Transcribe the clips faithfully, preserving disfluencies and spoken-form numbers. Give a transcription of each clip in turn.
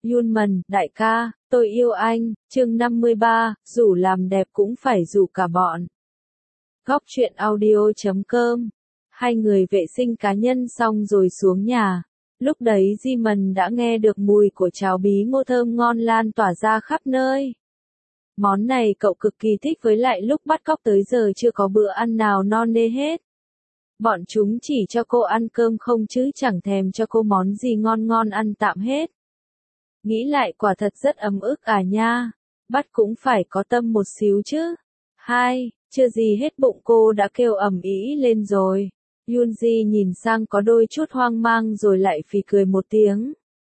Yunman, đại ca, tôi yêu anh, chương năm mươi ba, rủ làm đẹp cũng phải rủ cả bọn. Góc truyện audio chấm com. Hai người vệ sinh cá nhân xong rồi xuống nhà. Lúc đấy Jimin đã nghe được mùi của cháo bí ngô thơm ngon lan tỏa ra khắp nơi. Món này cậu cực kỳ thích, với lại lúc bắt cóc tới giờ chưa có bữa ăn nào no nê hết. Bọn chúng chỉ cho cô ăn cơm không chứ chẳng thèm cho cô món gì ngon ngon ăn tạm hết. Nghĩ lại quả thật rất ấm ức à nha. Bắt cũng phải có tâm một xíu chứ. Hai, chưa gì hết bụng cô đã kêu ầm ĩ lên rồi. Yoonji nhìn sang có đôi chút hoang mang rồi lại phì cười một tiếng.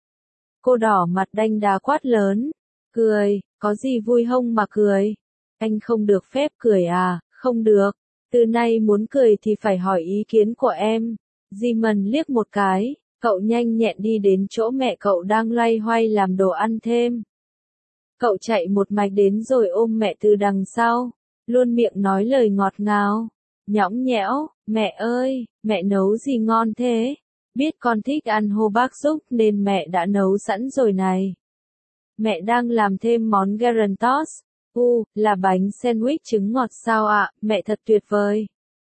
Cô đỏ mặt đanh đá quát lớn. Cười, có gì vui hông mà cười? Anh không được phép cười à? Không được. Từ nay muốn cười thì phải hỏi ý kiến của em. Jimin liếc một cái, cậu nhanh nhẹn đi đến chỗ mẹ cậu đang loay hoay làm đồ ăn thêm. Cậu chạy một mạch đến rồi ôm mẹ từ đằng sau, luôn miệng nói lời ngọt ngào, nhõng nhẽo, mẹ ơi, mẹ nấu gì ngon thế? Biết con thích ăn hô bác súc nên mẹ đã nấu sẵn rồi này. Mẹ đang làm thêm món garan toast. U, là bánh sandwich trứng ngọt sao ạ, mẹ thật tuyệt vời.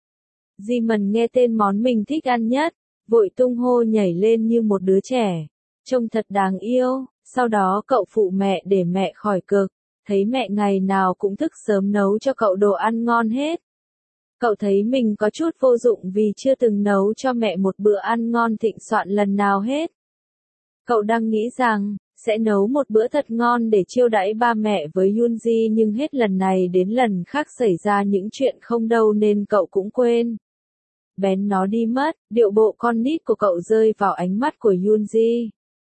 Jimin nghe tên món mình thích ăn nhất, vội tung hô nhảy lên như một đứa trẻ. Trông thật đáng yêu, sau đó cậu phụ mẹ để mẹ khỏi cực, thấy mẹ ngày nào cũng thức sớm nấu cho cậu đồ ăn ngon hết. Cậu thấy mình có chút vô dụng vì chưa từng nấu cho mẹ một bữa ăn ngon thịnh soạn lần nào hết. Cậu đang nghĩ rằng sẽ nấu một bữa thật ngon để chiêu đãi ba mẹ với Yoonji, nhưng hết lần này đến lần khác xảy ra những chuyện không đâu nên cậu cũng quên. Bén nó đi mất, điệu bộ con nít của cậu rơi vào ánh mắt của Yoonji.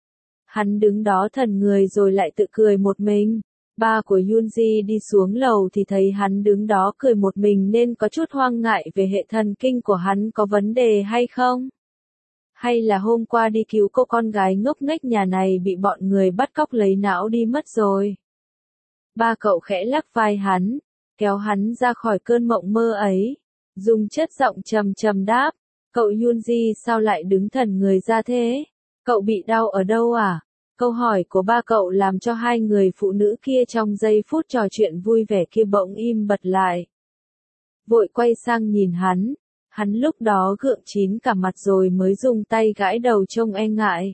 Hắn đứng đó thần người rồi lại tự cười một mình. Ba của Yoonji đi xuống lầu thì thấy hắn đứng đó cười một mình nên có chút hoang ngại về hệ thần kinh của hắn có vấn đề hay không. Hay là hôm qua đi cứu cô con gái ngốc nghếch nhà này bị bọn người bắt cóc lấy não đi mất rồi. Ba cậu khẽ lắc vai hắn, kéo hắn ra khỏi cơn mộng mơ ấy, dùng chất giọng trầm trầm đáp, cậu Yoonji sao lại đứng thần người ra thế? Cậu bị đau ở đâu à? Câu hỏi của ba cậu làm cho hai người phụ nữ kia trong giây phút trò chuyện vui vẻ kia bỗng im bặt lại. Vội quay sang nhìn hắn. Hắn lúc đó gượng chín cả mặt rồi mới dùng tay gãi đầu trông e ngại.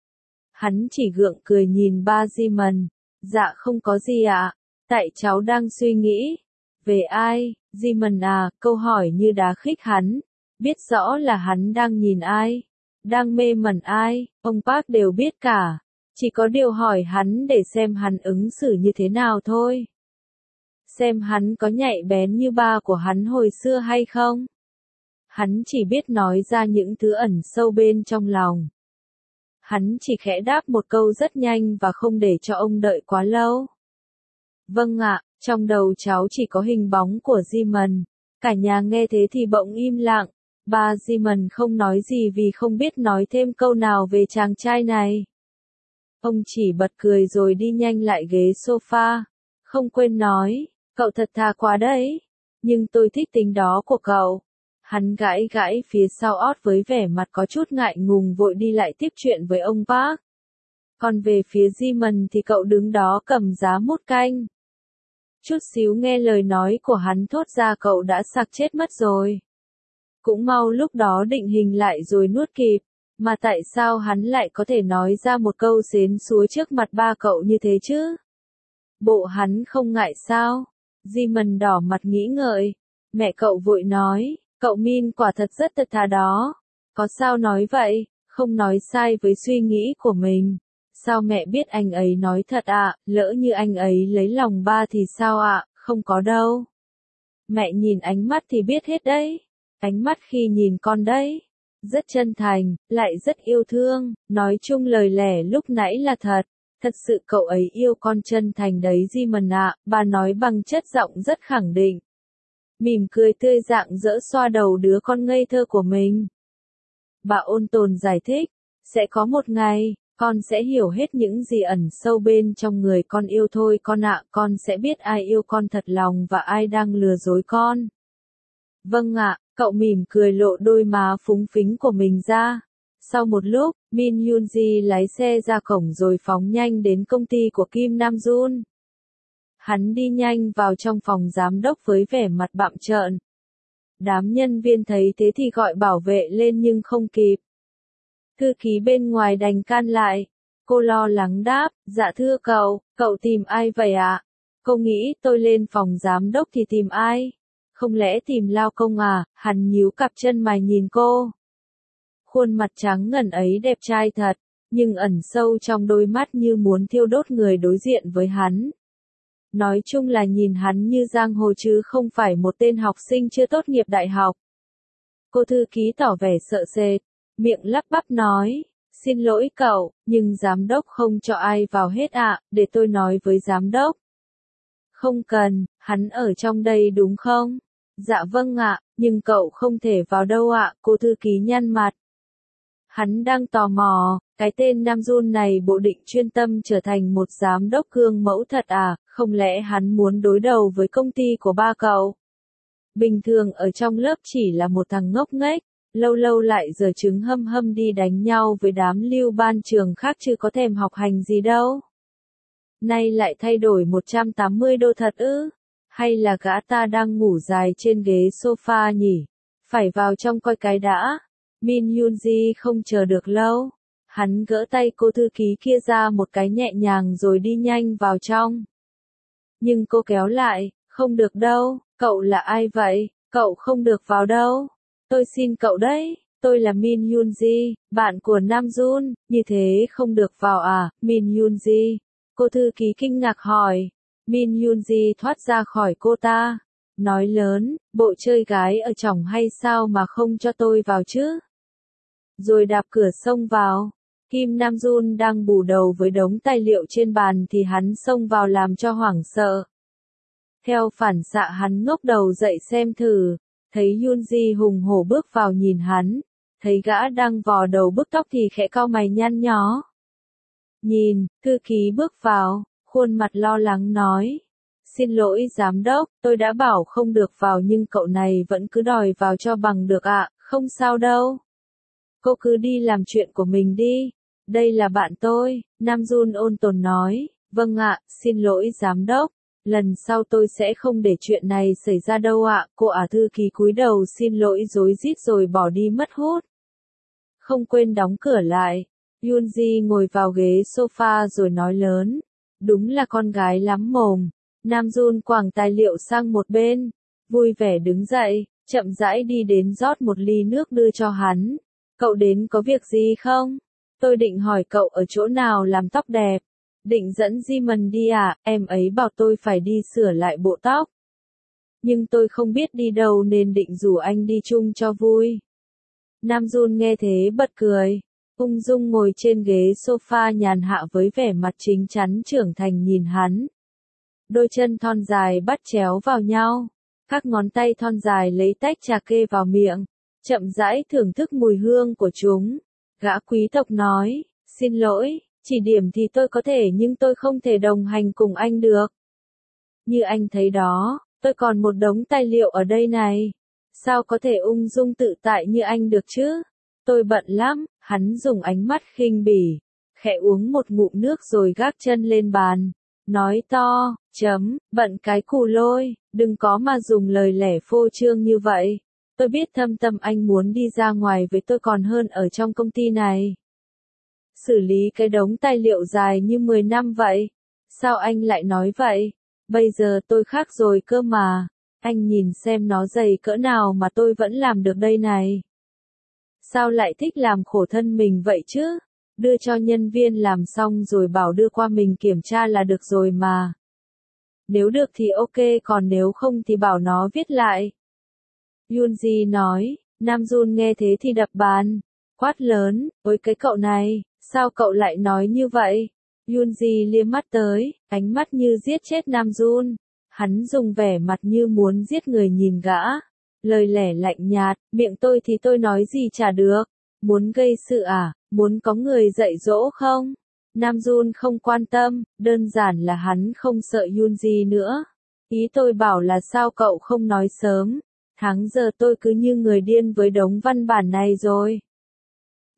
Hắn chỉ gượng cười nhìn ba Jimin. Dạ không có gì ạ. Tại cháu đang suy nghĩ. Về ai? Jimin à, câu hỏi như đá khích hắn. Biết rõ là hắn đang nhìn ai. Đang mê mẩn ai, ông Park đều biết cả. Chỉ có điều hỏi hắn để xem hắn ứng xử như thế nào thôi. Xem hắn có nhạy bén như ba của hắn hồi xưa hay không. Hắn chỉ biết nói ra những thứ ẩn sâu bên trong lòng. Hắn chỉ khẽ đáp một câu rất nhanh và không để cho ông đợi quá lâu. Vâng ạ, trong đầu cháu chỉ có hình bóng của Jimin. Cả nhà nghe thế thì bỗng im lặng. Ba Jimin không nói gì vì không biết nói thêm câu nào về chàng trai này. Ông chỉ bật cười rồi đi nhanh lại ghế sofa. Không quên nói, cậu thật thà quá đấy. Nhưng tôi thích tính đó của cậu. Hắn gãi gãi phía sau ót với vẻ mặt có chút ngại ngùng vội đi lại tiếp chuyện với ông Park. Còn về phía Jimin thì cậu đứng đó cầm giá mút canh. Chút xíu nghe lời nói của hắn thốt ra cậu đã sặc chết mất rồi. Cũng mau lúc đó định hình lại rồi nuốt kịp. Mà tại sao hắn lại có thể nói ra một câu xến xúa trước mặt ba cậu như thế chứ? Bộ hắn không ngại sao? Jimin đỏ mặt nghĩ ngợi. Mẹ cậu vội nói. Cậu Min quả thật rất thật thà đó. Có sao nói vậy, không nói sai với suy nghĩ của mình. Sao mẹ biết anh ấy nói thật ạ, à? Lỡ như anh ấy lấy lòng ba thì sao ạ, à? Không có đâu. Mẹ nhìn ánh mắt thì biết hết đấy. Ánh mắt khi nhìn con đấy. Rất chân thành, lại rất yêu thương, nói chung lời lẽ lúc nãy là thật. Thật sự cậu ấy yêu con chân thành đấy Jimin ạ, bà nói bằng chất giọng rất khẳng định. Mỉm cười tươi rạng rỡ xoa đầu đứa con ngây thơ của mình. Bà ôn tồn giải thích, sẽ có một ngày, con sẽ hiểu hết những gì ẩn sâu bên trong người con yêu thôi con ạ, con sẽ biết ai yêu con thật lòng và ai đang lừa dối con. Vâng ạ, cậu mỉm cười lộ đôi má phúng phính của mình ra. Sau một lúc, Min Yoonji lái xe ra cổng rồi phóng nhanh đến công ty của Kim Nam Jun. Hắn đi nhanh vào trong phòng giám đốc với vẻ mặt bặm trợn. Đám nhân viên thấy thế thì gọi bảo vệ lên nhưng không kịp. Thư ký bên ngoài đành can lại. Cô lo lắng đáp, dạ thưa cậu, cậu tìm ai vậy ạ? Cô nghĩ tôi lên phòng giám đốc thì tìm ai? Không lẽ tìm Lao Công à? Hắn nhíu cặp chân mày nhìn cô. Khuôn mặt trắng ngần ấy đẹp trai thật, nhưng ẩn sâu trong đôi mắt như muốn thiêu đốt người đối diện với hắn. Nói chung là nhìn hắn như giang hồ chứ không phải một tên học sinh chưa tốt nghiệp đại học. Cô thư ký tỏ vẻ sợ sệt, miệng lắp bắp nói, xin lỗi cậu, nhưng giám đốc không cho ai vào hết ạ, để tôi nói với giám đốc. Không cần, hắn ở trong đây đúng không? Dạ vâng ạ, nhưng cậu không thể vào đâu ạ, cô thư ký nhăn mặt. Hắn đang tò mò, cái tên Nam Jun này bộ định chuyên tâm trở thành một giám đốc gương mẫu thật à, không lẽ hắn muốn đối đầu với công ty của ba cậu? Bình thường ở trong lớp chỉ là một thằng ngốc nghếch, lâu lâu lại giở trứng hâm hâm đi đánh nhau với đám lưu ban trường khác chứ có thèm học hành gì đâu. Nay lại thay đổi một trăm tám mươi đô thật ư? Hay là gã ta đang ngủ dài trên ghế sofa nhỉ? Phải vào trong coi cái đã. Min Yoonji không chờ được lâu. Hắn gỡ tay cô thư ký kia ra một cái nhẹ nhàng rồi đi nhanh vào trong. Nhưng cô kéo lại, không được đâu, cậu là ai vậy? Cậu không được vào đâu. Tôi xin cậu đấy, tôi là Min Yoonji, bạn của Nam Jun, như thế không được vào à, Min Yoonji? Cô thư ký kinh ngạc hỏi. Min Yoonji thoát ra khỏi cô ta. Nói lớn, bộ chơi gái ở trỏng hay sao mà không cho tôi vào chứ? Rồi đạp cửa xông vào. Kim Nam Jun đang bù đầu với đống tài liệu trên bàn thì hắn xông vào làm cho hoảng sợ. Theo phản xạ hắn ngóc đầu dậy xem thử, thấy Yoonji hùng hổ bước vào nhìn hắn, thấy gã đang vò đầu bứt tóc thì khẽ cau mày nhăn nhó. Nhìn, thư ký bước vào, khuôn mặt lo lắng nói. Xin lỗi giám đốc, tôi đã bảo không được vào nhưng cậu này vẫn cứ đòi vào cho bằng được ạ, không sao đâu. Cô cứ đi làm chuyện của mình đi. Đây là bạn tôi, Nam Jun ôn tồn nói. Vâng ạ, xin lỗi giám đốc. Lần sau tôi sẽ không để chuyện này xảy ra đâu ạ. Cô ả thư ký cúi đầu xin lỗi rối rít rồi bỏ đi mất hút. Không quên đóng cửa lại. Yoonji ngồi vào ghế sofa rồi nói lớn. Đúng là con gái lắm mồm. Nam Jun quàng tài liệu sang một bên. Vui vẻ đứng dậy, chậm rãi đi đến rót một ly nước đưa cho hắn. Cậu đến có việc gì không? Tôi định hỏi cậu ở chỗ nào làm tóc đẹp. Định dẫn Jimon đi à, em ấy bảo tôi phải đi sửa lại bộ tóc. Nhưng tôi không biết đi đâu nên định rủ anh đi chung cho vui. Nam Jun nghe thế bật cười. Ung dung ngồi trên ghế sofa nhàn hạ với vẻ mặt chính chắn trưởng thành nhìn hắn. Đôi chân thon dài bắt chéo vào nhau. Các ngón tay thon dài lấy tách trà kê vào miệng. Chậm rãi thưởng thức mùi hương của chúng. Gã quý tộc nói, xin lỗi, chỉ điểm thì tôi có thể nhưng tôi không thể đồng hành cùng anh được. Như anh thấy đó, tôi còn một đống tài liệu ở đây này. Sao có thể ung dung tự tại như anh được chứ? Tôi bận lắm, hắn dùng ánh mắt khinh bỉ. Khẽ uống một ngụm nước rồi gác chân lên bàn. Nói to, chấm, bận cái cù lôi, đừng có mà dùng lời lẽ phô trương như vậy. Tôi biết thâm tâm anh muốn đi ra ngoài với tôi còn hơn ở trong công ty này. Xử lý cái đống tài liệu dài như mười năm vậy. Sao anh lại nói vậy? Bây giờ tôi khác rồi cơ mà. Anh nhìn xem nó dày cỡ nào mà tôi vẫn làm được đây này. Sao lại thích làm khổ thân mình vậy chứ? Đưa cho nhân viên làm xong rồi bảo đưa qua mình kiểm tra là được rồi mà. Nếu được thì ok, còn nếu không thì bảo nó viết lại. Yoonji nói. Nam Jun nghe thế thì đập bàn. Quát lớn, ôi cái cậu này, sao cậu lại nói như vậy? Yoonji liếc mắt tới, ánh mắt như giết chết Nam Jun. Hắn dùng vẻ mặt như muốn giết người nhìn gã. Lời lẽ lạnh nhạt, miệng tôi thì tôi nói gì chả được. Muốn gây sự à, muốn có người dạy dỗ không? Nam Jun không quan tâm, đơn giản là hắn không sợ Yoonji nữa. Ý tôi bảo là sao cậu không nói sớm? Tháng giờ tôi cứ như người điên với đống văn bản này rồi.